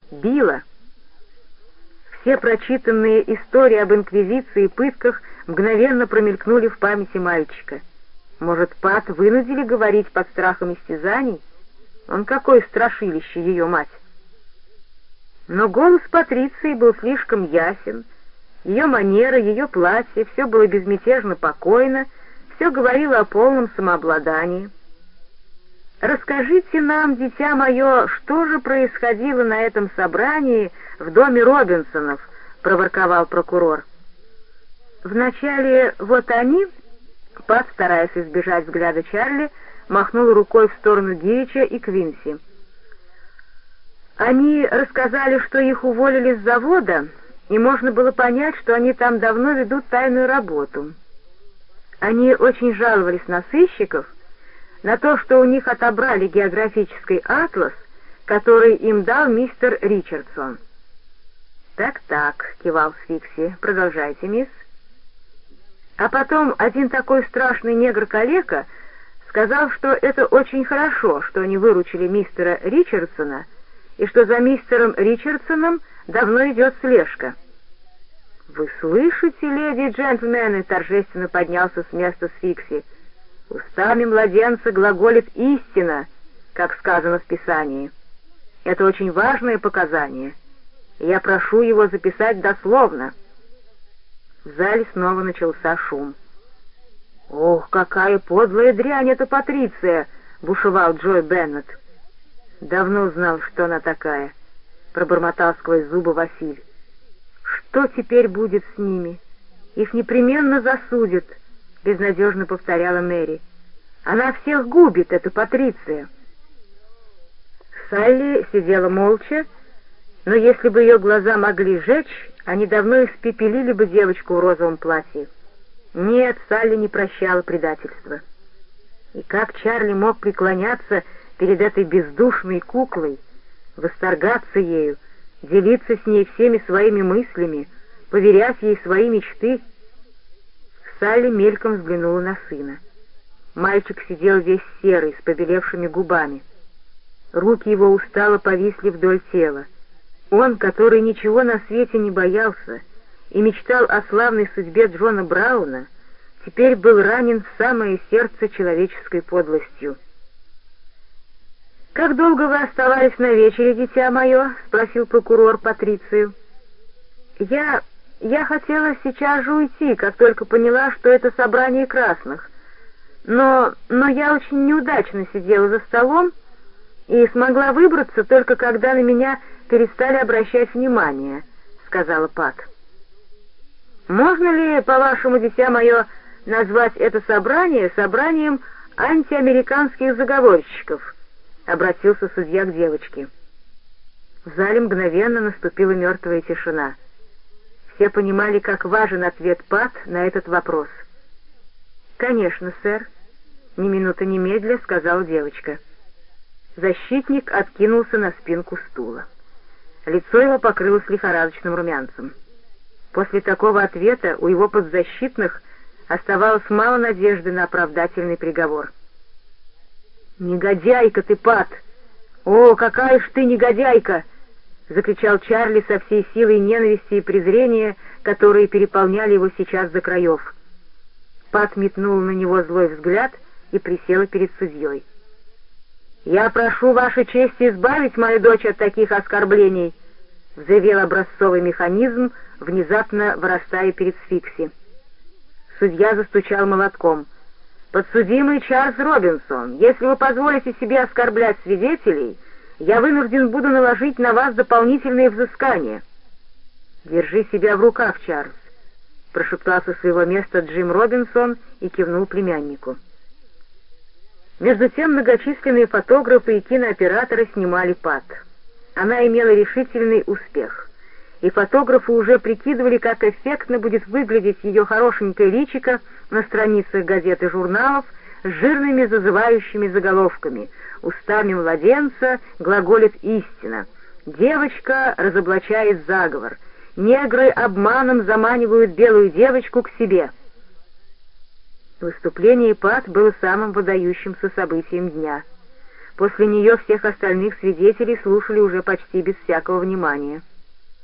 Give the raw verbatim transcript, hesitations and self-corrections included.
Била. Все прочитанные истории об инквизиции и пытках мгновенно промелькнули в памяти мальчика. Может, Пат вынудили говорить под страхом истязаний? Он какое страшилище, ее мать! Но голос Патриции был слишком ясен, ее манера, ее платье, все было безмятежно покойно, все говорило о полном самообладании. «Расскажите нам, дитя мое, что же происходило на этом собрании в доме Робинсонов?» — проворковал прокурор. «Вначале вот они...» — Пат, стараясь избежать взгляда Чарли, махнул рукой в сторону Гирича и Квинси. «Они рассказали, что их уволили с завода, и можно было понять, что они там давно ведут тайную работу. Они очень жаловались на сыщиков, на то, что у них отобрали географический атлас, который им дал мистер Ричардсон». «Так-так», — кивал Сфикси, — «продолжайте, мисс». А потом один такой страшный негр-калека сказал, что это очень хорошо, что они выручили мистера Ричардсона, и что за мистером Ричардсоном давно идет слежка. «Вы слышите, леди и джентльмены?» — торжественно поднялся с места Сфикси. «Устами младенца глаголит истина, как сказано в Писании. Это очень важное показание, и я прошу его записать дословно». В зале снова начался шум. «Ох, какая подлая дрянь эта Патриция!» — бушевал Джой Беннет. «Давно знал, что она такая», — пробормотал сквозь зубы Василь. «Что теперь будет с ними? Их непременно засудят», — безнадежно повторяла Мэри. «Она всех губит, эта Патриция». Салли сидела молча, но если бы ее глаза могли жечь, они давно испепелили бы девочку в розовом платье. Нет, Салли не прощала предательства. И как Чарли мог преклоняться перед этой бездушной куклой, восторгаться ею, делиться с ней всеми своими мыслями, поверять ей свои мечты? Салли мельком взглянула на сына. Мальчик сидел весь серый, с побелевшими губами. Руки его устало повисли вдоль тела. Он, который ничего на свете не боялся и мечтал о славной судьбе Джона Брауна, теперь был ранен в самое сердце человеческой подлостью. «Как долго вы оставались на вечере, дитя мое?» — спросил прокурор Патрицию. «Я... я хотела сейчас же уйти, как только поняла, что это собрание красных. Но... но я очень неудачно сидела за столом и смогла выбраться только когда на меня перестали обращать внимание», — сказала Пат. «Можно ли, по-вашему, дитя мое, назвать это собрание собранием антиамериканских заговорщиков?» — обратился судья к девочке. В зале мгновенно наступила мертвая тишина. Все понимали, как важен ответ Пат на этот вопрос. «Конечно, сэр», — ни минуты немедля сказала девочка. Защитник откинулся на спинку стула. Лицо его покрылось лихорадочным румянцем. После такого ответа у его подзащитных оставалось мало надежды на оправдательный приговор. «Негодяйка ты, Пат! О, какая ж ты негодяйка!» — закричал Чарли со всей силой ненависти и презрения, которые переполняли его сейчас до краев. Пат метнула на него злой взгляд и присела перед судьей. «Я прошу вашей чести избавить мою дочь от таких оскорблений», — взревел образцовый механизм, внезапно вырастая перед Сфикси. Судья застучал молотком. «Подсудимый Чарльз Робинсон, если вы позволите себе оскорблять свидетелей, я вынужден буду наложить на вас дополнительные взыскания». «Держи себя в руках, Чарльз», — прошептал со своего места Джим Робинсон и кивнул племяннику. Между тем многочисленные фотографы и кинооператоры снимали Пат. Она имела решительный успех, и фотографы уже прикидывали, как эффектно будет выглядеть ее хорошенькое личико на страницах газет и журналов с жирными зазывающими заголовками: «Устами младенца глаголит истина», «Девочка разоблачает заговор», «Негры обманом заманивают белую девочку к себе». Выступление Пат было самым выдающимся событием дня. После нее всех остальных свидетелей слушали уже почти без всякого внимания.